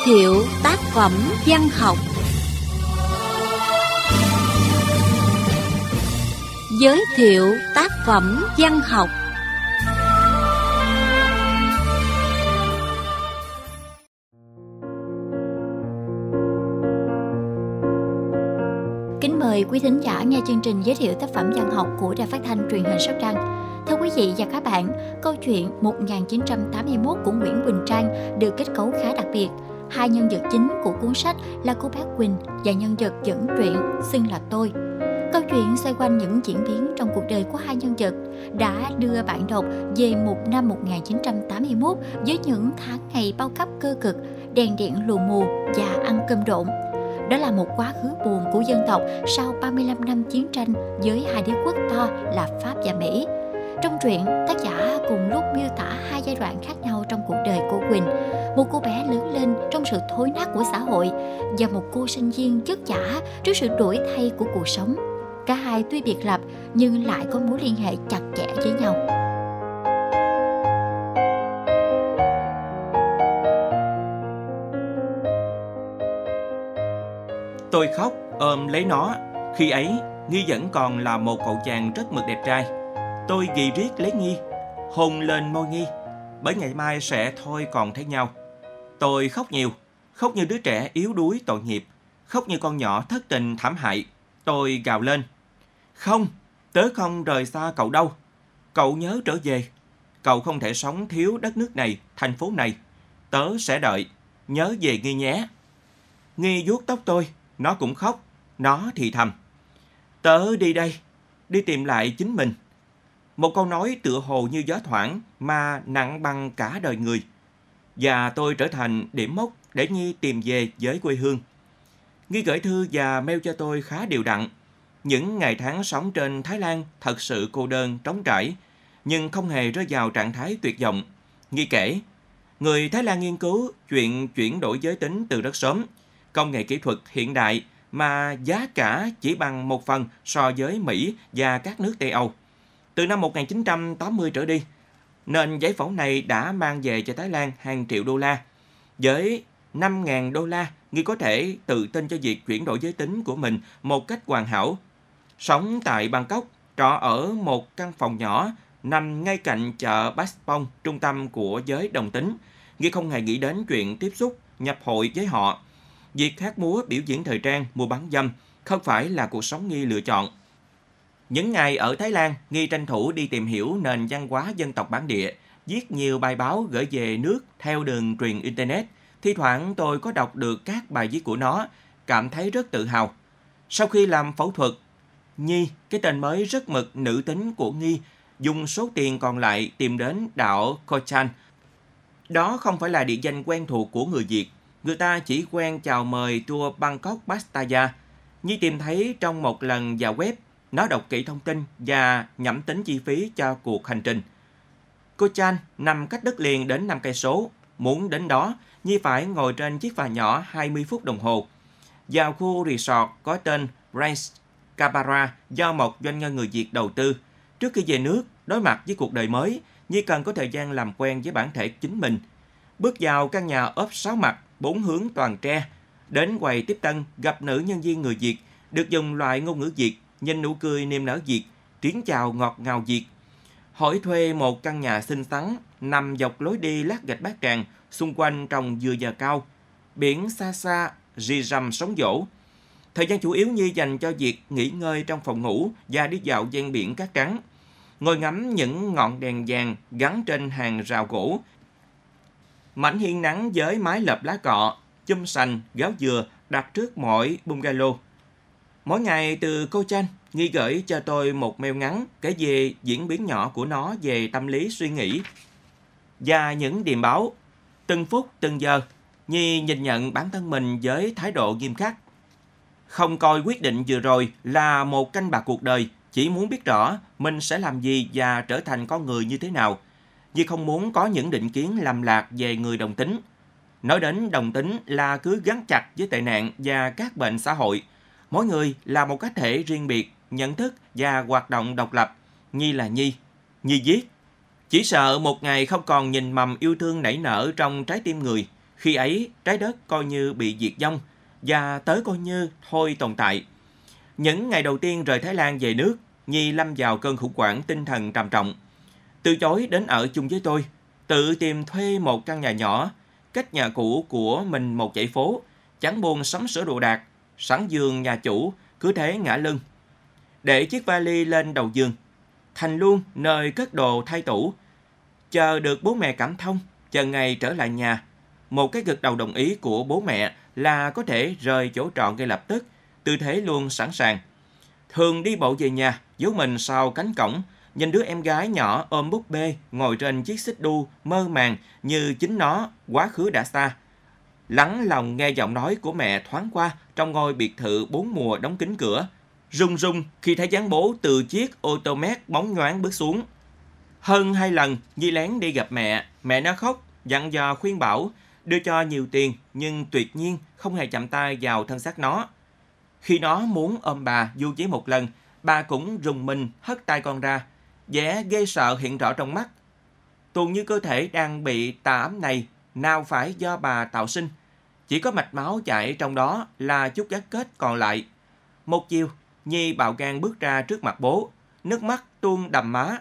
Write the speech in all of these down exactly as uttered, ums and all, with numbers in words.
thiệu tác phẩm văn học. Giới thiệu tác phẩm văn học. Kính mời quý thính giả nghe chương trình giới thiệu tác phẩm văn học của Đài Phát thanh Truyền hình Sóc Trăng. Thưa quý vị và các bạn, câu chuyện một nghìn chín trăm tám mươi mốt của Nguyễn Quỳnh Trang được kết cấu khá đặc biệt. Hai nhân vật chính của cuốn sách là cô bé Quỳnh và nhân vật dẫn truyện xưng là tôi. Câu chuyện xoay quanh những diễn biến trong cuộc đời của hai nhân vật đã đưa bạn đọc về một năm một nghìn chín trăm tám mươi mốt với những tháng ngày bao cấp cơ cực, đèn điện lù mù và ăn cơm độn. Đó là một quá khứ buồn của dân tộc sau ba mươi lăm năm chiến tranh với hai đế quốc to là Pháp và Mỹ. Trong truyện, tác giả cùng lúc miêu tả hai giai đoạn khác nhau trong cuộc đời của Quỳnh. Một cô bé lớn lên trong sự thối nát của xã hội và một cô sinh viên vất vả trước sự đổi thay của cuộc sống. Cả hai tuy biệt lập nhưng lại có mối liên hệ chặt chẽ với nhau. Tôi khóc ôm lấy nó. Khi ấy, Nghi vẫn còn là một cậu chàng rất mực đẹp trai. Tôi ghi riết lấy Nghi, hôn lên môi Nghi, bởi ngày mai sẽ thôi còn thấy nhau. Tôi khóc nhiều, khóc như đứa trẻ yếu đuối tội nghiệp, khóc như con nhỏ thất tình thảm hại. Tôi gào lên: không, tớ không rời xa cậu đâu. Cậu nhớ trở về. Cậu không thể sống thiếu đất nước này, thành phố này. Tớ sẽ đợi. Nhớ về Nghi nhé. Nghi vuốt tóc tôi, nó cũng khóc. Nó thì thầm: tớ đi đây, đi tìm lại chính mình. Một câu nói tựa hồ như gió thoảng mà nặng bằng cả đời người. Và tôi trở thành điểm mốc để Nghi tìm về với quê hương. Nghi gửi thư và mail cho tôi khá đều đặn. Những ngày tháng sống trên Thái Lan thật sự cô đơn, trống trải, nhưng không hề rơi vào trạng thái tuyệt vọng. Nghi kể, người Thái Lan nghiên cứu chuyện chuyển đổi giới tính từ rất sớm. Công nghệ kỹ thuật hiện đại mà giá cả chỉ bằng một phần so với Mỹ và các nước Tây Âu. Từ năm một nghìn chín trăm tám mươi trở đi, nền giải phẫu này đã mang về cho Thái Lan hàng triệu đô la. Với năm nghìn đô la, Nghi có thể tự tin cho việc chuyển đổi giới tính của mình một cách hoàn hảo. Sống tại Bangkok, trọ ở một căn phòng nhỏ nằm ngay cạnh chợ Baspong, trung tâm của giới đồng tính. Nghi không hề nghĩ đến chuyện tiếp xúc, nhập hội với họ. Việc hát múa, biểu diễn thời trang, mua bán dâm không phải là cuộc sống Nghi lựa chọn. Những ngày ở Thái Lan, Nghi tranh thủ đi tìm hiểu nền văn hóa dân tộc bản địa, viết nhiều bài báo gửi về nước theo đường truyền Internet. Thi thoảng tôi có đọc được các bài viết của nó, cảm thấy rất tự hào. Sau khi làm phẫu thuật, Nhi, cái tên mới rất mực nữ tính của Nghi, dùng số tiền còn lại tìm đến đảo Koh Chan. Đó không phải là địa danh quen thuộc của người Việt. Người ta chỉ quen chào mời tour Bangkok Pattaya. Nhi tìm thấy trong một lần vào web, nó đọc kỹ thông tin và nhẩm tính chi phí cho cuộc hành trình. Koh Chan nằm cách đất liền đến năm cây số. Muốn đến đó, Nhi phải ngồi trên chiếc phà nhỏ hai mươi phút đồng hồ. Vào khu resort có tên Prince Capara do một doanh nhân người Việt đầu tư. Trước khi về nước, đối mặt với cuộc đời mới, Nhi cần có thời gian làm quen với bản thể chính mình. Bước vào căn nhà ốp sáu mặt, bốn hướng toàn tre. Đến quầy tiếp tân, gặp nữ nhân viên người Việt, được dùng loại ngôn ngữ Việt, nhìn nụ cười niềm nở Việt, tiếng chào ngọt ngào Việt. Hỏi thuê một căn nhà xinh xắn, nằm dọc lối đi lát gạch bát tràng, xung quanh trồng dừa già cao. Biển xa xa, rì rầm sóng vỗ. Thời gian chủ yếu Nhi dành cho việc nghỉ ngơi trong phòng ngủ và đi dạo ven biển cát trắng. Ngồi ngắm những ngọn đèn vàng gắn trên hàng rào gỗ. Mảnh hiên nắng với mái lợp lá cọ, chum sành, gáo dừa đặt trước mỗi bungalow. Mỗi ngày từ Koh Chan, Nghi gửi cho tôi một mail ngắn kể về diễn biến nhỏ của nó về tâm lý suy nghĩ và những điềm báo. Từng phút, từng giờ, Nhi nhìn nhận bản thân mình với thái độ nghiêm khắc. Không coi quyết định vừa rồi là một canh bạc cuộc đời, chỉ muốn biết rõ mình sẽ làm gì và trở thành con người như thế nào. Nhi không muốn có những định kiến lầm lạc về người đồng tính. Nói đến đồng tính là cứ gắn chặt với tệ nạn và các bệnh xã hội. Mỗi người là một cá thể riêng biệt, nhận thức và hoạt động độc lập. Nhi là Nhi. Nhi viết: chỉ sợ một ngày không còn nhìn mầm yêu thương nảy nở trong trái tim người. Khi ấy, trái đất coi như bị diệt vong và tớ coi như thôi tồn tại. Những ngày đầu tiên rời Thái Lan về nước, Nhi lâm vào cơn khủng hoảng tinh thần trầm trọng. Từ chối đến ở chung với tôi, tự tìm thuê một căn nhà nhỏ, cách nhà cũ của mình một dãy phố, chẳng buồn sắm sửa đồ đạc, sẵn giường nhà chủ, cứ thế ngả lưng. Để chiếc vali lên đầu giường, thành luôn nơi cất đồ thay tủ, chờ được bố mẹ cảm thông, chờ ngày trở lại nhà. Một cái gật đầu đồng ý của bố mẹ là có thể rời chỗ trọ ngay lập tức, tư thế luôn sẵn sàng. Thường đi bộ về nhà, giấu mình sau cánh cổng, nhìn đứa em gái nhỏ ôm búp bê ngồi trên chiếc xích đu mơ màng như chính nó quá khứ đã xa. Lắng lòng nghe giọng nói của mẹ thoáng qua trong ngôi biệt thự bốn mùa đóng kín cửa, rung rung khi thấy dáng bố từ chiếc ô tô mét bóng nhoáng bước xuống. Hơn hai lần Nhi lén đi gặp mẹ, mẹ nó khóc, dặn dò khuyên bảo, đưa cho nhiều tiền nhưng tuyệt nhiên không hề chạm tay vào thân xác nó. Khi nó muốn ôm bà du chí một lần, bà cũng rùng mình hất tay con ra, vẻ ghê sợ hiện rõ trong mắt. Tuồn như cơ thể đang bị tà ám này nào phải do bà tạo sinh, chỉ có mạch máu chảy trong đó là chút gắn kết còn lại. Một chiều, Nhi bạo gan bước ra trước mặt bố, nước mắt tuôn đầm má.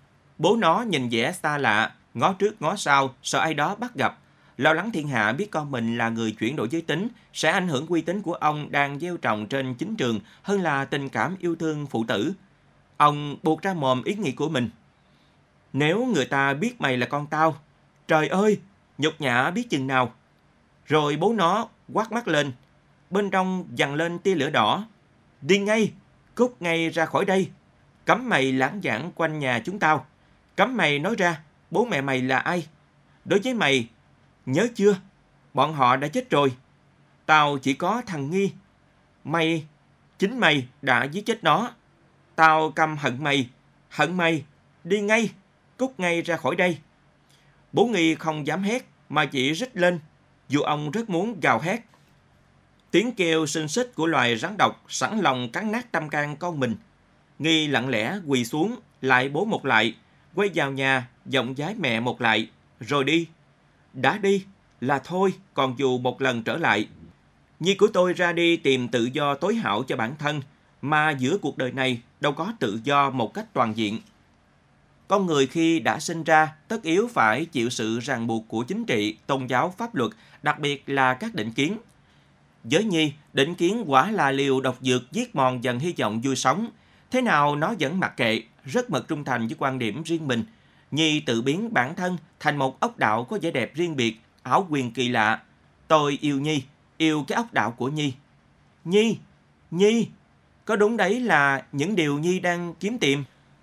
Bố nó nhìn vẻ xa lạ, ngó trước ngó sau, sợ ai đó bắt gặp. Lo lắng thiên hạ biết con mình là người chuyển đổi giới tính sẽ ảnh hưởng uy tín của ông đang gieo trồng trên chính trường hơn là tình cảm yêu thương phụ tử. Ông buộc ra mồm ý nghĩ của mình. Nếu người ta biết mày là con tao, trời ơi, nhục nhã biết chừng nào. Rồi bố nó quát mắt lên, bên trong dằn lên tia lửa đỏ. Đi ngay, cút ngay ra khỏi đây. Cấm mày lãng vãng quanh nhà chúng tao. Cấm mày nói ra bố mẹ mày là ai. Đối với mày, nhớ chưa, bọn họ đã chết rồi. Tao chỉ có thằng Nghi. Mày, chính mày đã giết chết nó. Tao căm hận mày, hận mày. Đi ngay, cút ngay ra khỏi đây. Bố Nghi không dám hét mà chỉ rít lên, dù ông rất muốn gào hét. Tiếng kêu xinh xích của loài rắn độc sẵn lòng cắn nát tâm can con mình. Nghi lặng lẽ quỳ xuống, lại bố một lại, quay vào nhà, giọng giái mẹ một lại, rồi đi. Đã đi là thôi, còn dù một lần trở lại. Nhi của tôi ra đi tìm tự do tối hảo cho bản thân, mà giữa cuộc đời này đâu có tự do một cách toàn diện. Con người khi đã sinh ra, tất yếu phải chịu sự ràng buộc của chính trị, tôn giáo, pháp luật, đặc biệt là các định kiến. Với Nhi, định kiến quả là liều độc dược giết mòn dần hy vọng vui sống. Thế nào nó vẫn mặc kệ, rất mực trung thành với quan điểm riêng mình. Nhi tự biến bản thân thành một ốc đảo có vẻ đẹp riêng biệt, ảo quyền kỳ lạ. Tôi yêu Nhi, yêu cái ốc đảo của Nhi. Nhi, Nhi, có đúng đấy là những điều Nhi đang kiếm tìm?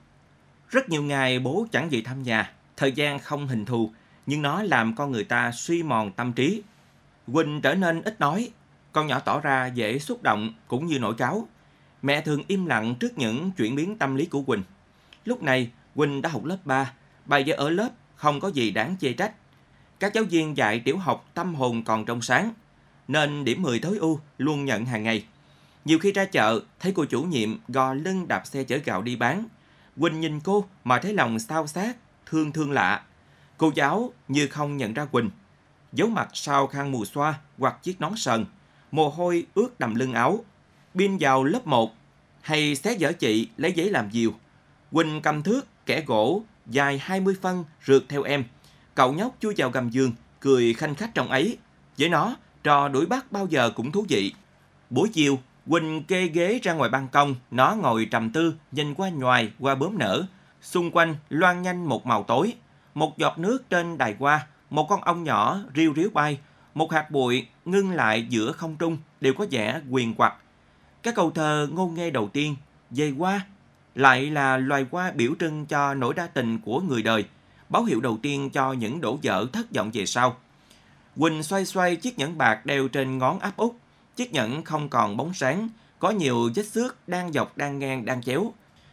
Rất nhiều ngày bố chẳng về thăm nhà, thời gian không hình thù, nhưng nó làm con người ta suy mòn tâm trí. Quỳnh trở nên ít nói, con nhỏ tỏ ra dễ xúc động cũng như nổi cáu. Mẹ thường im lặng trước những chuyển biến tâm lý của Quỳnh. Lúc này, Quỳnh đã học lớp ba, bài vở ở lớp không có gì đáng chê trách. Các giáo viên dạy tiểu học tâm hồn còn trong sáng, nên điểm mười tối ưu luôn nhận hàng ngày. Nhiều khi ra chợ, thấy cô chủ nhiệm gò lưng đạp xe chở gạo đi bán. Quỳnh nhìn cô mà thấy lòng xao xát, thương thương lạ. Cô giáo như không nhận ra Quỳnh. Giấu mặt sau khăn mùi xoa hoặc chiếc nón sờn, mồ hôi ướt đầm lưng áo. Bin vào lớp một, hay xé dở chị lấy giấy làm diều. Quỳnh cầm thước, kẻ gỗ, dài hai mươi phân rượt theo em. Cậu nhóc chui vào gầm giường, cười khanh khách trong ấy. Với nó, trò đuổi bắt bao giờ cũng thú vị. Buổi chiều, Quỳnh kê ghế ra ngoài ban công, nó ngồi trầm tư, nhìn qua nhoài, qua bướm nở. Xung quanh loang nhanh một màu tối. Một giọt nước trên đài hoa, một con ong nhỏ riu riu bay, một hạt bụi ngưng lại giữa không trung đều có vẻ quyền quặt. Các câu thơ ngôn nghê đầu tiên về hoa lại là loài hoa biểu trưng cho nỗi đa tình của người đời, báo hiệu đầu tiên cho những đổ vỡ thất vọng về sau. Quỳnh xoay xoay chiếc nhẫn bạc đeo trên ngón áp út. Chiếc nhẫn không còn bóng sáng, có nhiều vết xước đang dọc đang ngang đang chéo.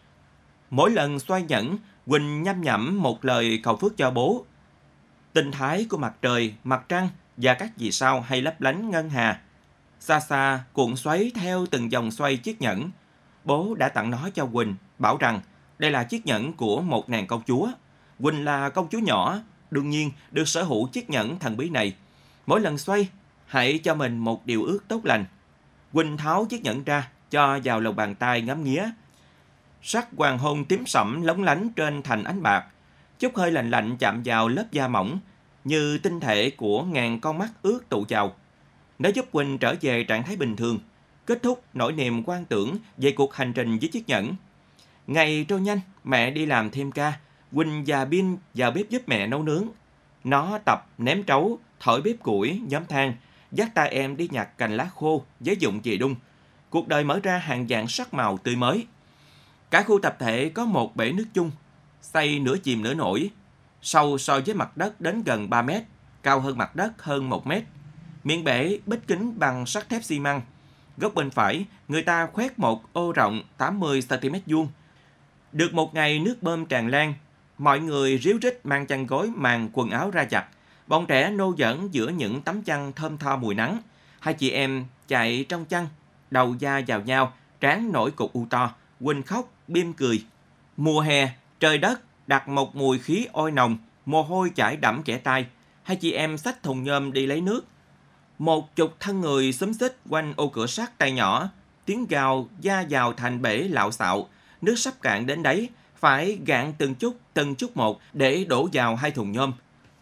Mỗi lần xoay nhẫn, Quỳnh nhăm nhẩm một lời cầu phước cho bố. Tinh thái của mặt trời, mặt trăng và các vì sao hay lấp lánh ngân hà. Xa xa cuộn xoáy theo từng vòng xoay chiếc nhẫn. Bố đã tặng nó cho Quỳnh, bảo rằng đây là chiếc nhẫn của một nàng công chúa. Quỳnh là công chúa nhỏ, đương nhiên được sở hữu chiếc nhẫn thần bí này. Mỗi lần xoay, hãy cho mình một điều ước tốt lành. Quỳnh tháo chiếc nhẫn ra, cho vào lòng bàn tay ngắm nghía. Sắc hoàng hôn tím sẫm lóng lánh trên thành ánh bạc. Chút hơi lạnh lạnh chạm vào lớp da mỏng, như tinh thể của ngàn con mắt ướt tụ vào. Nó giúp Quỳnh trở về trạng thái bình thường, kết thúc nỗi niềm quan tưởng về cuộc hành trình với chiếc nhẫn. Ngày trôi nhanh, mẹ đi làm thêm ca. Quỳnh và Bin vào bếp giúp mẹ nấu nướng. Nó tập ném trấu, thổi bếp củi, nhóm than, dắt tay em đi nhặt cành lá khô với dụng chì đun. Cuộc đời mở ra hàng vạn sắc màu tươi mới. Cả khu tập thể có một bể nước chung, xây nửa chìm nửa nổi, sâu so với mặt đất đến gần ba mét, cao hơn mặt đất hơn một mét. Miệng bể bích kính bằng sắt thép xi măng. Góc bên phải, người ta khoét một ô rộng tám mươi xăng-ti-mét vuông. Được một ngày nước bơm tràn lan, mọi người ríu rít mang chăn gối màn quần áo ra giặt. Bọn trẻ nô giỡn giữa những tấm chăn thơm tho mùi nắng. Hai chị em chạy trong chăn, đầu da vào nhau, trán nổi cục u to. Quỳnh khóc, Bim cười. Mùa hè, trời đất đặt một mùi khí oi nồng, mồ hôi chảy đẫm kẽ tay. Hai chị em xách thùng nhôm đi lấy nước. Một chục thân người xúm xít quanh ô cửa sắt tay nhỏ, tiếng gào da vào thành bể lạo xạo. Nước sắp cạn đến đấy, phải gạn từng chút, từng chút một để đổ vào hai thùng nhôm.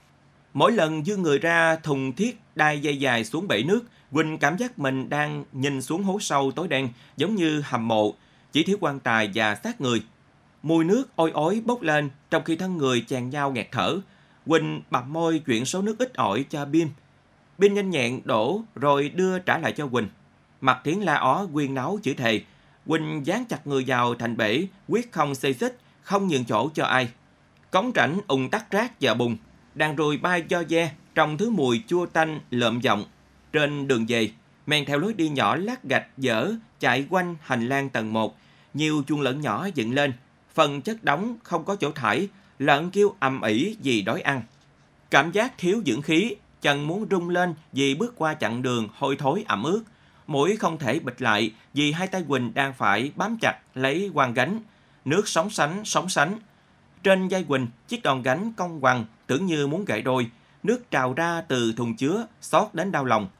Mỗi lần vươn người ra thùng thiết đai dây dài xuống bể nước, Quỳnh cảm giác mình đang nhìn xuống hố sâu tối đen, giống như hầm mộ, chỉ thiếu quan tài và xác người. Mùi nước ôi ối bốc lên, trong khi thân người chàng nhau nghẹt thở. Quỳnh bặm môi chuyển số nước ít ỏi cho Bim. Bim nhanh nhẹn đổ rồi đưa trả lại cho Quỳnh. Mặt Thiến la ó quyên náo chửi thề. Quỳnh dán chặt người vào thành bể, quyết không xê xích, không nhường chỗ cho ai. Cống rãnh ùn tắc rác và bùn, đàn ruồi bay do ve trong thứ mùi chua tanh lợm giọng. Trên đường về, men theo lối đi nhỏ lát gạch dở chạy quanh hành lang tầng một, nhiều chuồng lợn nhỏ dựng lên, phần chất đống không có chỗ thải, lợn kêu ầm ĩ vì đói ăn. Cảm giác thiếu dưỡng khí, chân muốn rung lên vì bước qua chặng đường hôi thối ẩm ướt. Mũi không thể bịt lại vì hai tay Quỳnh đang phải bám chặt lấy quang gánh. Nước sóng sánh, sóng sánh. Trên vai Quỳnh, chiếc đòn gánh cong quằn tưởng như muốn gãy đôi. Nước trào ra từ thùng chứa, xót đến đau lòng.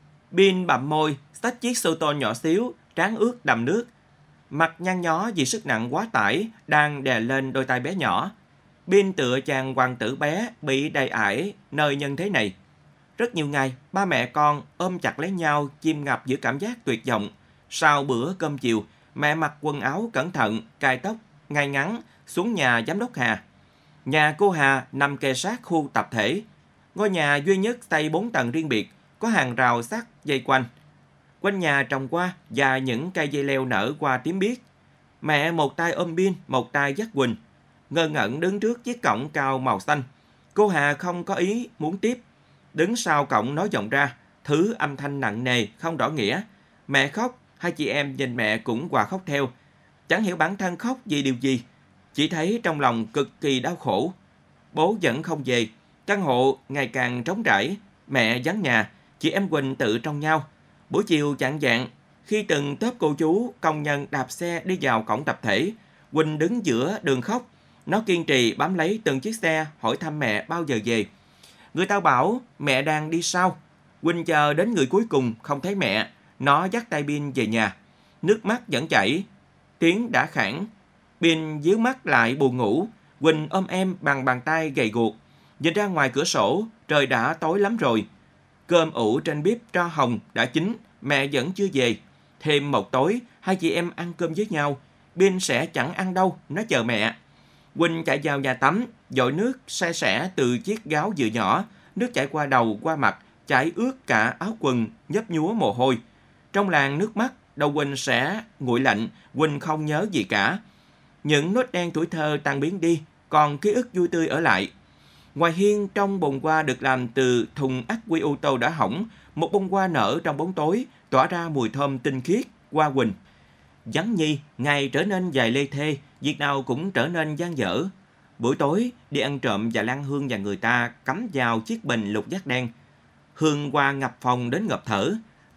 Bin bặm môi, xách chiếc xô tô nhỏ xíu, trán ướt đầm nước. Mặt nhăn nhó vì sức nặng quá tải đang đè lên đôi tay bé nhỏ. Bin tựa chàng hoàng tử bé bị đầy ải nơi nhân thế này. Rất nhiều ngày, ba mẹ con ôm chặt lấy nhau, chìm ngập giữa cảm giác tuyệt vọng. Sau bữa cơm chiều, mẹ mặc quần áo cẩn thận, cài tóc, ngay ngắn, xuống nhà giám đốc Hà. Nhà cô Hà nằm kề sát khu tập thể. Ngôi nhà duy nhất xây bốn tầng riêng biệt, có hàng rào sắt dây quanh. Quanh nhà trồng hoa và những cây dây leo nở qua tím biếc. Mẹ một tay ôm Bin, một tay dắt Quỳnh. Ngơ ngẩn đứng trước chiếc cổng cao màu xanh. Cô Hà không có ý muốn tiếp. Đứng sau cổng nói vọng ra, thứ âm thanh nặng nề, không rõ nghĩa. Mẹ khóc, hai chị em nhìn mẹ cũng hòa khóc theo. Chẳng hiểu bản thân khóc vì điều gì. Chỉ thấy trong lòng cực kỳ đau khổ. Bố vẫn không về. Căn hộ ngày càng trống trải. Mẹ vắng nhà, chị em Quỳnh tự trong nhau. Buổi chiều chạng vạng, khi từng tốp cô chú công nhân đạp xe đi vào cổng tập thể, Quỳnh đứng giữa đường khóc. Nó kiên trì bám lấy từng chiếc xe hỏi thăm mẹ bao giờ về. Người ta bảo mẹ đang đi sau. Quỳnh chờ đến người cuối cùng không thấy mẹ. Nó dắt tay Bin về nhà. Nước mắt vẫn chảy. Tiếng đã khản. Bin díu mắt lại buồn ngủ. Quỳnh ôm em bằng bàn tay gầy guộc. Nhìn ra ngoài cửa sổ, trời đã tối lắm rồi. Cơm ủ trên bếp tro hồng đã chín, mẹ vẫn chưa về. Thêm một tối, hai chị em ăn cơm với nhau. Bin sẽ chẳng ăn đâu, nó chờ mẹ. Quỳnh chạy vào nhà tắm, dội nước se sẻ từ chiếc gáo dừa nhỏ. Nước chảy qua đầu, qua mặt, chảy ướt cả áo quần, nhấp nhúa mồ hôi. Trong làn nước mắt, đầu Quỳnh sẽ nguội lạnh, Quỳnh không nhớ gì cả. Những nốt đen tuổi thơ tan biến đi, còn ký ức vui tươi ở lại. Ngoài hiên, trong bồn hoa được làm từ thùng ắc quy ô tô đã hỏng, một bông hoa nở trong bóng tối, tỏa ra mùi thơm tinh khiết, hoa Quỳnh. Vắng nhi, ngày trở nên dài lê thê, việc nào cũng trở nên dang dở. Buổi tối, đi ăn trộm và lan hương nhà người ta cắm vào chiếc bình lục giác đen. Hương hoa ngập phòng đến ngập thở.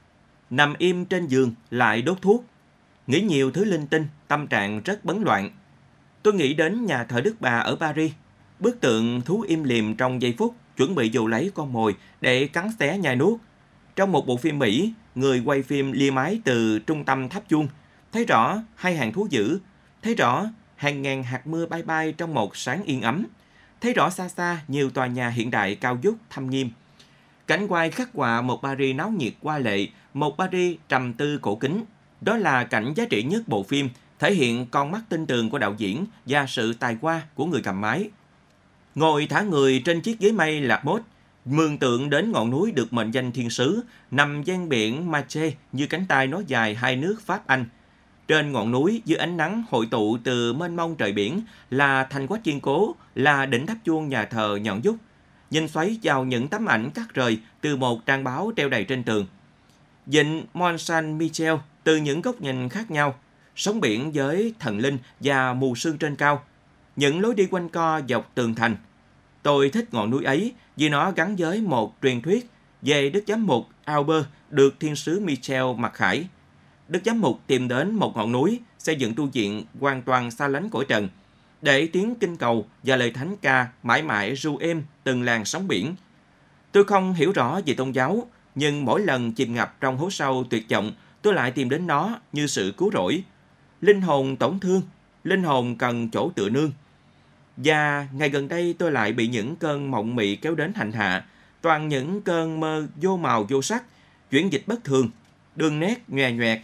Nằm im trên giường, lại đốt thuốc. Nghĩ nhiều thứ linh tinh, tâm trạng rất bấn loạn. Tôi nghĩ đến nhà thờ Đức Bà ở Paris. Bức tượng thú im lìm trong giây phút, chuẩn bị dụ lấy con mồi để cắn xé nhai nuốt. Trong một bộ phim Mỹ, người quay phim lia máy từ trung tâm tháp chuông, thấy rõ hai hàng thú dữ, thấy rõ hàng ngàn hạt mưa bay bay trong một sáng yên ấm, thấy rõ xa xa nhiều tòa nhà hiện đại cao vút thâm nghiêm. Cảnh quay khắc họa một Paris náo nhiệt hoa lệ, một Paris trầm tư cổ kính. Đó là cảnh giá trị nhất bộ phim, thể hiện con mắt tinh tường của đạo diễn và sự tài hoa của người cầm máy. Ngồi thả người trên chiếc ghế mây lạc mốt, mường tượng đến ngọn núi được mệnh danh thiên sứ, nằm ven biển Marche như cánh tay nối dài hai nước Pháp-Anh. Trên ngọn núi, dưới ánh nắng hội tụ từ mênh mông trời biển, là thành quách kiên cố, là đỉnh tháp chuông nhà thờ nhọn dút. Nhìn xoáy vào những tấm ảnh cắt rời từ một trang báo treo đầy trên tường. Vịnh Mont Saint-Michel từ những góc nhìn khác nhau, sóng biển với thần linh và mù sương trên cao, những lối đi quanh co dọc tường thành. Tôi thích ngọn núi ấy vì nó gắn với một truyền thuyết về Đức Giám mục Albert được thiên sứ Michel mặc khải. Đức Giám mục tìm đến một ngọn núi, xây dựng tu viện hoàn toàn xa lánh cõi trần, để tiếng kinh cầu và lời thánh ca mãi mãi ru êm từng làn sóng biển. Tôi không hiểu rõ về tôn giáo, nhưng mỗi lần chìm ngập trong hố sâu tuyệt vọng, tôi lại tìm đến nó như sự cứu rỗi. Linh hồn tổn thương, linh hồn cần chỗ tựa nương. Và ngày gần đây tôi lại bị những cơn mộng mị kéo đến hành hạ, toàn những cơn mơ vô màu vô sắc, chuyển dịch bất thường, đường nét nhòe nhoẹt.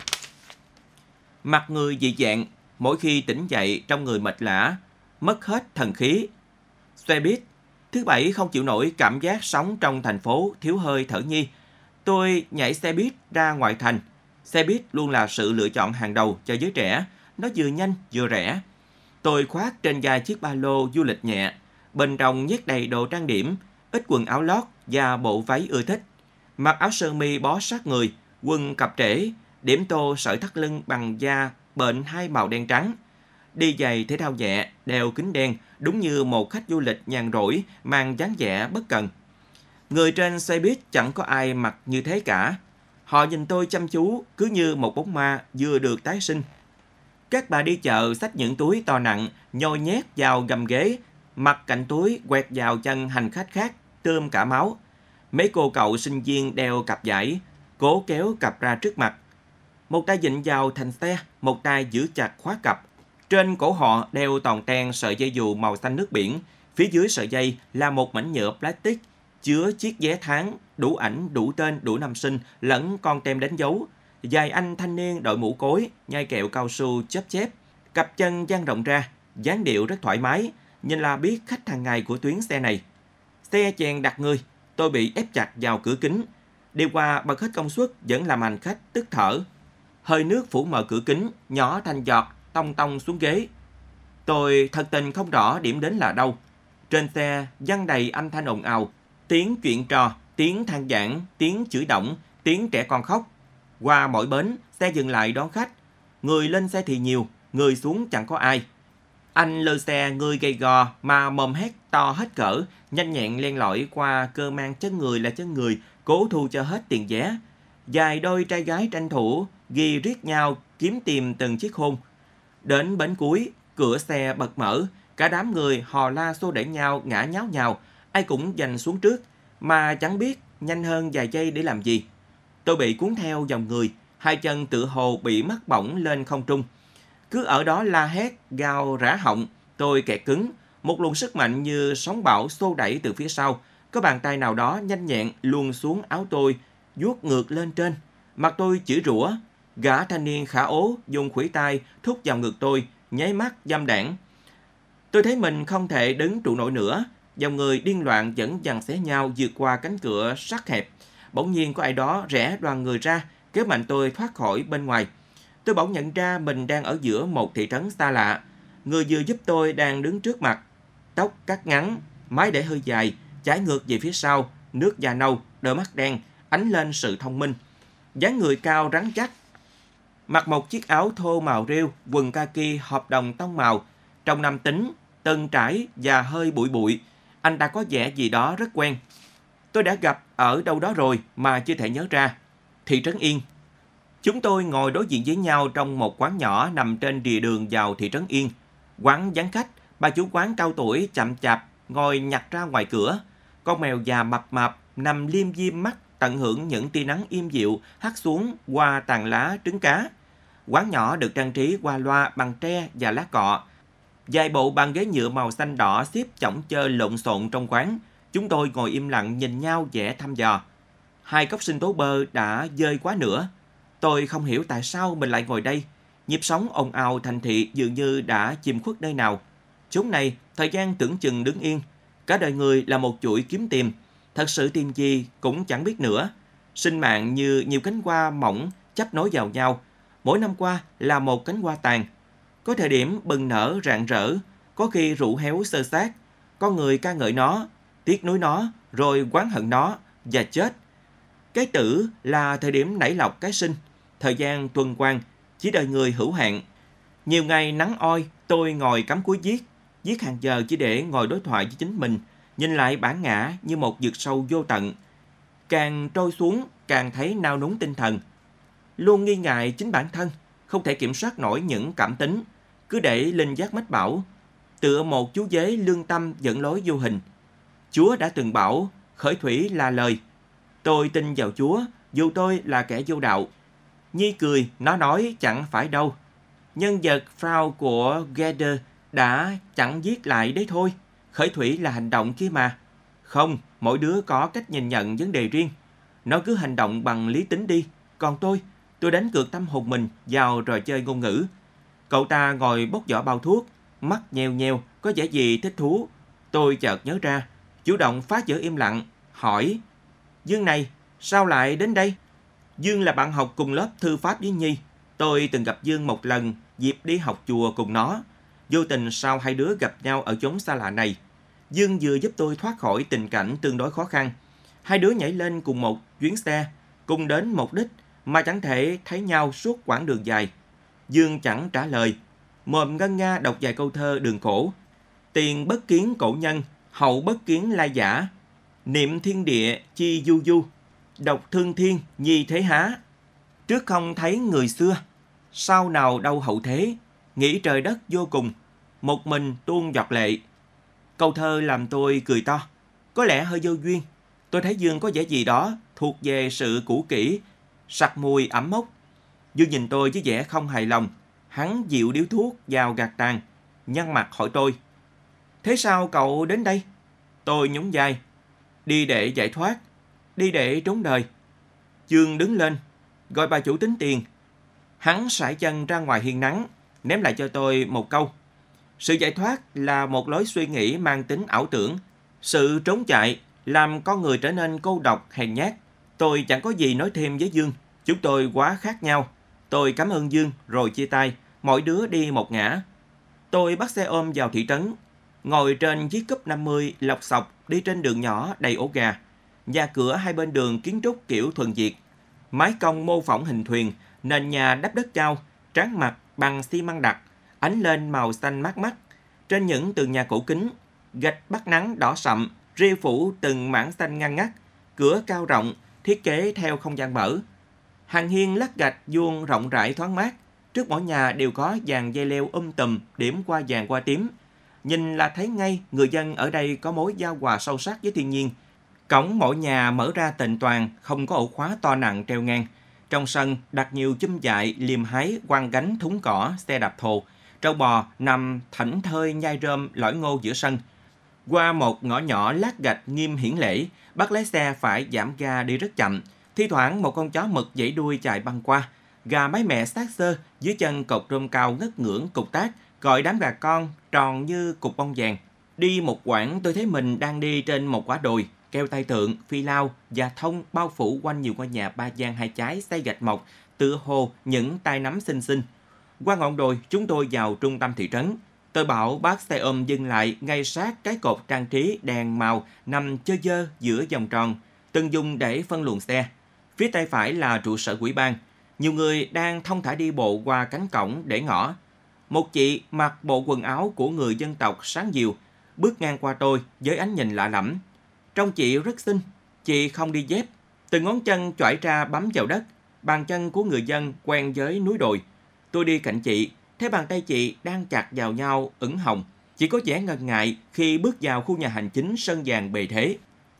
Mặt người dị dạng, mỗi khi tỉnh dậy trong người mệt lả, mất hết thần khí. Xe buýt, thứ bảy không chịu nổi cảm giác sống trong thành phố thiếu hơi thở nhi. Tôi nhảy xe buýt ra ngoại thành. Xe buýt luôn là sự lựa chọn hàng đầu cho giới trẻ, nó vừa nhanh vừa rẻ. Tôi khoác trên vai chiếc ba lô du lịch nhẹ, bên trong nhét đầy đồ trang điểm, ít quần áo lót và bộ váy ưa thích. Mặc áo sơ mi bó sát người, quần cặp trễ, điểm tô sợi thắt lưng bằng da bện hai màu đen trắng. Đi giày thể thao nhẹ, đeo kính đen, đúng như một khách du lịch nhàn rỗi mang dáng vẻ bất cần. Người trên xe buýt chẳng có ai mặc như thế cả. Họ nhìn tôi chăm chú, cứ như một bóng ma vừa được tái sinh. Các bà đi chợ xách những túi to nặng, nhồi nhét vào gầm ghế, mặt cạnh túi quẹt vào chân hành khách khác, tươm cả máu. Mấy cô cậu sinh viên đeo cặp vải, cố kéo cặp ra trước mặt. Một tay vịn vào thành xe, một tay giữ chặt khóa cặp. Trên cổ họ đeo toàn ten sợi dây dù màu xanh nước biển, phía dưới sợi dây là một mảnh nhựa plastic chứa chiếc vé tháng, đủ ảnh, đủ tên, đủ năm sinh, lẫn con tem đánh dấu. Vài anh thanh niên đội mũ cối, nhai kẹo cao su chớp chép, cặp chân dang rộng ra, dáng điệu rất thoải mái, nhìn là biết khách hàng ngày của tuyến xe này. Xe chèn đặt người, tôi bị ép chặt vào cửa kính. Đi qua bật hết công suất vẫn làm hành khách tức thở. Hơi nước phủ mờ cửa kính, nhỏ thành giọt, tông tông xuống ghế. Tôi thật tình không rõ điểm đến là đâu. Trên xe văng đầy âm thanh ồn ào, tiếng chuyện trò, tiếng than vãn, tiếng chửi động, tiếng trẻ con khóc. Qua mỗi bến, xe dừng lại đón khách. Người lên xe thì nhiều, người xuống chẳng có ai. Anh lơ xe người gầy gò mà mồm hét to hết cỡ, nhanh nhẹn len lỏi qua cơ mang chân người là chân người, cố thu cho hết tiền vé. Vài đôi trai gái tranh thủ, ghi riết nhau kiếm tìm từng chiếc hôn. Đến bến cuối, cửa xe bật mở, cả đám người hò la xô đẩy nhau ngã nháo nhào, ai cũng giành xuống trước, mà chẳng biết nhanh hơn vài giây để làm gì. Tôi bị cuốn theo dòng người, hai chân tựa hồ bị mắc bỏng lên không trung. Cứ ở đó la hét, gào rã họng, tôi kẹt cứng, một luồng sức mạnh như sóng bão xô đẩy từ phía sau. Có bàn tay nào đó nhanh nhẹn luồn xuống áo tôi, vuốt ngược lên trên. Mặt tôi chửi rủa, gã thanh niên khả ố dùng khuỷu tay thúc vào ngực tôi, nháy mắt dâm đảng. Tôi thấy mình không thể đứng trụ nổi nữa, dòng người điên loạn vẫn giằng xé nhau vượt qua cánh cửa sắt hẹp. Bỗng nhiên có ai đó rẽ đoàn người ra, kéo mạnh tôi thoát khỏi bên ngoài. Tôi bỗng nhận ra mình đang ở giữa một thị trấn xa lạ. Người vừa giúp tôi đang đứng trước mặt, tóc cắt ngắn, mái để hơi dài, chải ngược về phía sau, nước da nâu, đôi mắt đen, ánh lên sự thông minh. Dáng người cao rắn chắc, mặc một chiếc áo thô màu rêu, quần kaki hợp đồng tông màu, trông nam tính, tân trải và hơi bụi bụi. Anh ta có vẻ gì đó rất quen. Tôi đã gặp ở đâu đó rồi mà chưa thể nhớ ra. Thị trấn Yên. Chúng tôi ngồi đối diện với nhau trong một quán nhỏ nằm trên rìa đường vào thị trấn Yên. Quán vắng khách, bà chủ quán cao tuổi chậm chạp ngồi nhặt ra ngoài cửa. Con mèo già mập mạp nằm liêm diêm mắt tận hưởng những tia nắng im dịu hắt xuống qua tàn lá trứng cá. Quán nhỏ được trang trí qua loa bằng tre và lá cọ. Vài bộ bàn ghế nhựa màu xanh đỏ xếp chỏng chơ lộn xộn trong quán. Chúng tôi ngồi im lặng nhìn nhau vẻ thăm dò. Hai cốc sinh tố bơ đã dơi quá nữa. Tôi không hiểu tại sao mình lại ngồi đây. Nhịp sống ồn ào thành thị dường như đã chìm khuất nơi nào. Chốn này, thời gian tưởng chừng đứng yên. Cả đời người là một chuỗi kiếm tìm. Thật sự tìm gì cũng chẳng biết nữa. Sinh mạng như nhiều cánh hoa mỏng chấp nối vào nhau. Mỗi năm qua là một cánh hoa tàn. Có thời điểm bừng nở rạng rỡ, có khi rũ héo sơ sát. Có người ca ngợi nó, tiếc nuối nó, rồi oán hận nó và chết. Cái tử là thời điểm nảy lọc cái sinh. Thời gian tuần quang, chỉ đời người hữu hạn. Nhiều ngày nắng oi, tôi ngồi cắm cúi viết. Viết hàng giờ chỉ để ngồi đối thoại với chính mình. Nhìn lại bản ngã như một vực sâu vô tận. Càng trôi xuống, càng thấy nao núng tinh thần. Luôn nghi ngại chính bản thân, không thể kiểm soát nổi những cảm tính. Cứ để linh giác mách bảo, tựa một chú dế lương tâm dẫn lối vô hình. Chúa đã từng bảo, khởi thủy là lời. Tôi tin vào Chúa, dù tôi là kẻ vô đạo. Nhi cười, nó nói chẳng phải đâu. Nhân vật Frau của Goethe đã chẳng viết lại đấy thôi. Khởi thủy là hành động kia mà. Không, mỗi đứa có cách nhìn nhận vấn đề riêng. Nó cứ hành động bằng lý tính đi. Còn tôi, tôi đánh cược tâm hồn mình vào trò chơi ngôn ngữ. Cậu ta ngồi bốc vỏ bao thuốc, mắt nheo nheo, có vẻ gì thích thú. Tôi chợt nhớ ra, chủ động phá vỡ im lặng, hỏi: Dương này, sao lại đến đây? Dương là bạn học cùng lớp thư pháp với Nhi. Tôi từng gặp Dương một lần, dịp đi học chùa cùng nó. Vô tình sao hai đứa gặp nhau ở chốn xa lạ này. Dương vừa giúp tôi thoát khỏi tình cảnh tương đối khó khăn. Hai đứa nhảy lên cùng một chuyến xe, cùng đến mục đích mà chẳng thể thấy nhau suốt quãng đường dài. Dương chẳng trả lời, mồm ngân nga đọc vài câu thơ đường cổ. Tiền bất kiến cổ nhân, hậu bất kiến lai giả. Niệm thiên địa chi du du, độc thương thiên nhi thế há. Trước không thấy người xưa, sau nào đâu hậu thế. Nghĩ trời đất vô cùng, một mình tuôn giọt lệ. Câu thơ làm tôi cười to. Có lẽ hơi vô duyên. Tôi thấy Dương có vẻ gì đó thuộc về sự cũ kỹ, sặc mùi ẩm mốc. Dương nhìn tôi với vẻ không hài lòng. Hắn dịu điếu thuốc vào gạt tàn, nhăn mặt hỏi tôi: Thế sao cậu đến đây? Tôi nhún vai: Đi để giải thoát, đi để trốn đời. Dương đứng lên, gọi bà chủ tính tiền. Hắn sải chân ra ngoài hiên nắng, ném lại cho tôi một câu: Sự giải thoát là một lối suy nghĩ mang tính ảo tưởng. Sự trốn chạy làm con người trở nên cô độc, hèn nhát. Tôi chẳng có gì nói thêm với Dương. Chúng tôi quá khác nhau. Tôi cảm ơn Dương rồi chia tay, mỗi đứa đi một ngã. Tôi bắt xe ôm vào thị trấn, ngồi trên chiếc cúp năm mươi lọc sọc đi trên đường nhỏ đầy ổ gà. Nhà cửa hai bên đường kiến trúc kiểu thuần Việt, mái cong mô phỏng hình thuyền, nền nhà đắp đất cao, tráng mặt bằng xi măng đặc, ánh lên màu xanh mát mắt. Trên những tường nhà cổ kính, gạch bắt nắng đỏ sậm, rêu phủ từng mảng xanh ngăn ngắt, cửa cao rộng, thiết kế theo không gian mở. Hàng hiên lát gạch vuông rộng rãi thoáng mát, trước mỗi nhà đều có dàn dây leo um tùm điểm qua vàng qua tím. Nhìn là thấy ngay người dân ở đây có mối giao hòa sâu sắc với thiên nhiên. Cổng mỗi nhà mở ra tịnh toàn, không có ổ khóa to nặng treo ngang. Trong sân đặt nhiều chum dại, liềm hái, quăng gánh thúng cỏ, xe đạp thồ. Trâu bò nằm thảnh thơi nhai rơm lõi ngô giữa sân. Qua một ngõ nhỏ lát gạch nghiêm hiển lễ, bác lái xe phải giảm ga đi rất chậm. Thi thoảng một con chó mực dãy đuôi chạy băng qua. Gà mái mẹ xác xơ, dưới chân cột rơm cao ngất ngưỡng cục tác, gọi đám gà con tròn như cục bông vàng. Đi một quãng tôi thấy mình đang đi trên một quả đồi, keo tay tượng, phi lao và thông bao phủ quanh nhiều ngôi nhà ba gian hai trái xây gạch mộc, tựa hồ những tay nắm xinh xinh. Qua ngọn đồi chúng tôi vào trung tâm thị trấn. Tôi bảo bác xe ôm dừng lại ngay sát cái cột trang trí đèn màu nằm chơ vơ giữa vòng tròn, từng dùng để phân luồng xe. Phía tay phải là trụ sở ủy ban. Nhiều người đang thong thả đi bộ qua cánh cổng để ngõ. Một chị mặc bộ quần áo của người dân tộc sáng diều, bước ngang qua tôi với ánh nhìn lạ lẫm. Trông chị rất xinh, chị không đi dép, từng ngón chân chỏi ra bấm vào đất, bàn chân của người dân quen với núi đồi. Tôi đi cạnh chị, thấy bàn tay chị đang chặt vào nhau ửng hồng. Chị có vẻ ngần ngại khi bước vào khu nhà hành chính sân vàng bề thế.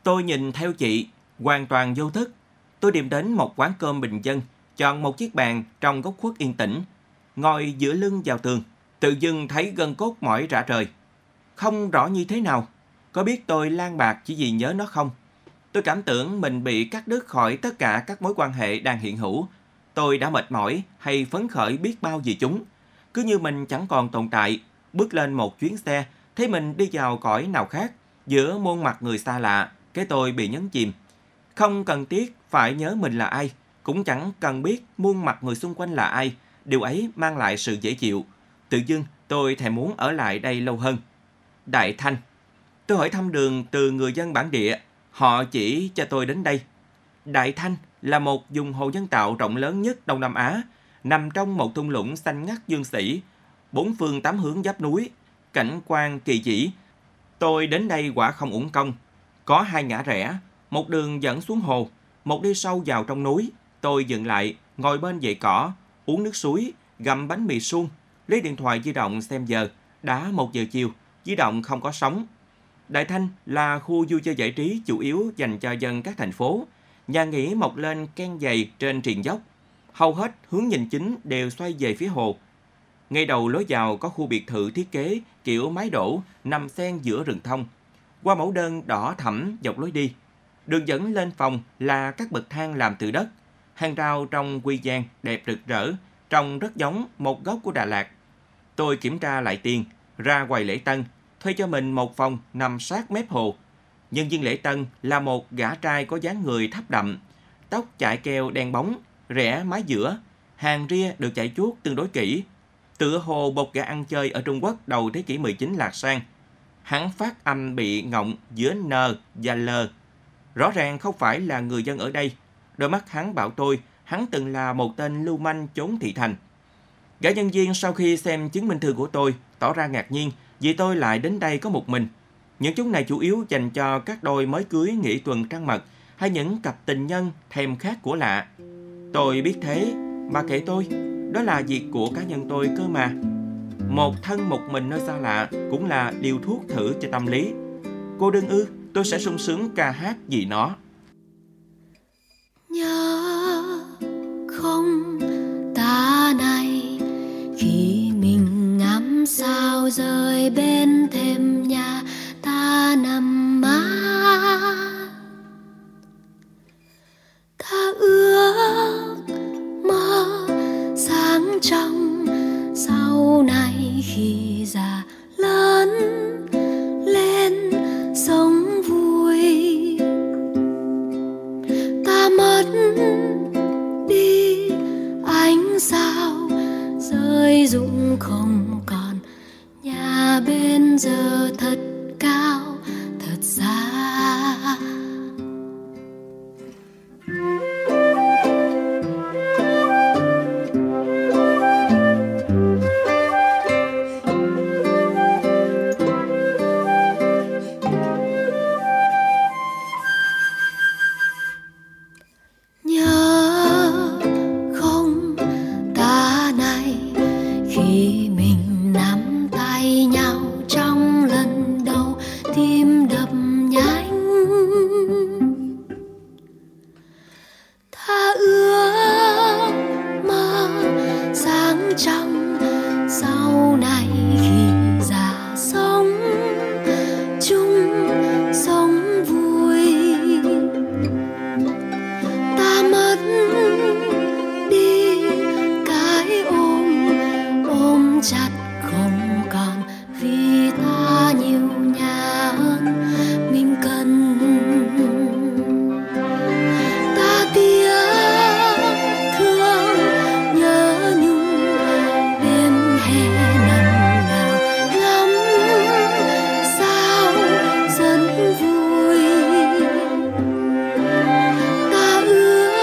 Tôi nhìn theo chị, hoàn toàn vô thức. Tôi tìm đến một quán cơm bình dân, chọn một chiếc bàn trong góc khuất yên tĩnh, ngồi dựa lưng vào tường. Tự dưng thấy gân cốt mỏi rã rời. Không rõ như thế nào, có biết tôi lang bạc chỉ vì nhớ nó không? Tôi cảm tưởng mình bị cắt đứt khỏi tất cả các mối quan hệ đang hiện hữu. Tôi đã mệt mỏi hay phấn khởi biết bao vì chúng. Cứ như mình chẳng còn tồn tại, bước lên một chuyến xe, thấy mình đi vào cõi nào khác, giữa muôn mặt người xa lạ, cái tôi bị nhấn chìm. Không cần thiết phải nhớ mình là ai, cũng chẳng cần biết muôn mặt người xung quanh là ai, điều ấy mang lại sự dễ chịu. Tự dưng tôi thèm muốn ở lại đây lâu hơn. Đại Thanh. Tôi hỏi thăm đường từ người dân bản địa, họ chỉ cho tôi đến đây. Đại Thanh là một vùng hồ nhân tạo rộng lớn nhất Đông Nam Á, nằm trong một thung lũng xanh ngắt dương sĩ, bốn phương tám hướng giáp núi, cảnh quan kỳ vĩ. Tôi đến đây quả không uổng công. Có hai ngã rẽ, một đường dẫn xuống hồ, một đi sâu vào trong núi. Tôi dừng lại, ngồi bên dãy cỏ, uống nước suối, gặm bánh mì suông, lấy điện thoại di động xem giờ. Đã một giờ chiều, di động không có sóng. Đại Thanh là khu vui chơi giải trí chủ yếu dành cho dân các thành phố. Nhà nghỉ mọc lên ken dày trên triền dốc. Hầu hết hướng nhìn chính đều xoay về phía hồ. Ngay đầu lối vào có khu biệt thự thiết kế kiểu mái đổ nằm xen giữa rừng thông. Qua mẫu đơn đỏ thẫm dọc lối đi. Đường dẫn lên phòng là các bậc thang làm từ đất. Hàng rào trong quy giang đẹp rực rỡ, trông rất giống một góc của Đà Lạt. Tôi kiểm tra lại tiền, ra quầy lễ tân, thuê cho mình một phòng nằm sát mép hồ. Nhân viên lễ tân là một gã trai có dáng người thấp đậm, tóc chải keo đen bóng, rẽ mái giữa, hàng ria được chải chuốt tương đối kỹ. Tựa hồ một gã ăn chơi ở Trung Quốc đầu thế kỷ mười chín lạc sang. Hắn phát âm bị ngọng giữa N và L. Rõ ràng không phải là người dân ở đây. Đôi mắt hắn bảo tôi hắn từng là một tên lưu manh trốn thị thành. Gã nhân viên sau khi xem chứng minh thư của tôi tỏ ra ngạc nhiên vì tôi lại đến đây có một mình. Những chúng này chủ yếu dành cho các đôi mới cưới nghỉ tuần trăng mật hay những cặp tình nhân thèm khát của lạ. Tôi biết thế, mà kệ tôi, đó là việc của cá nhân tôi cơ mà. Một thân một mình nơi xa lạ cũng là liều thuốc thử cho tâm lý. Cô đơn ư, tôi sẽ sung sướng ca hát vì nó. Nhớ không ta này khi mình ngắm sao rơi bên thềm nhà ta nằm mát, ta ước mơ sáng trong sau này khi già lớn lên sống vui. Ta mất đi ánh sao rơi rụng không còn, nhà bên giờ thật cao thật xa.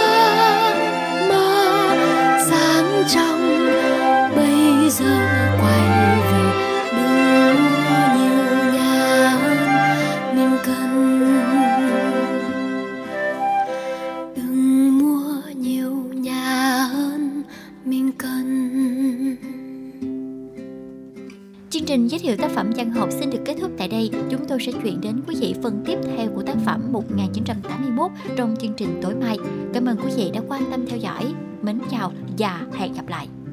Trong bây giờ qua Chương trình giới thiệu tác phẩm văn học xin được kết thúc tại đây. Chúng tôi sẽ chuyển đến quý vị phần tiếp theo của tác phẩm một nghìn chín trăm tám mươi mốt trong chương trình tối mai. Cảm ơn quý vị đã quan tâm theo dõi. Mến chào và hẹn gặp lại.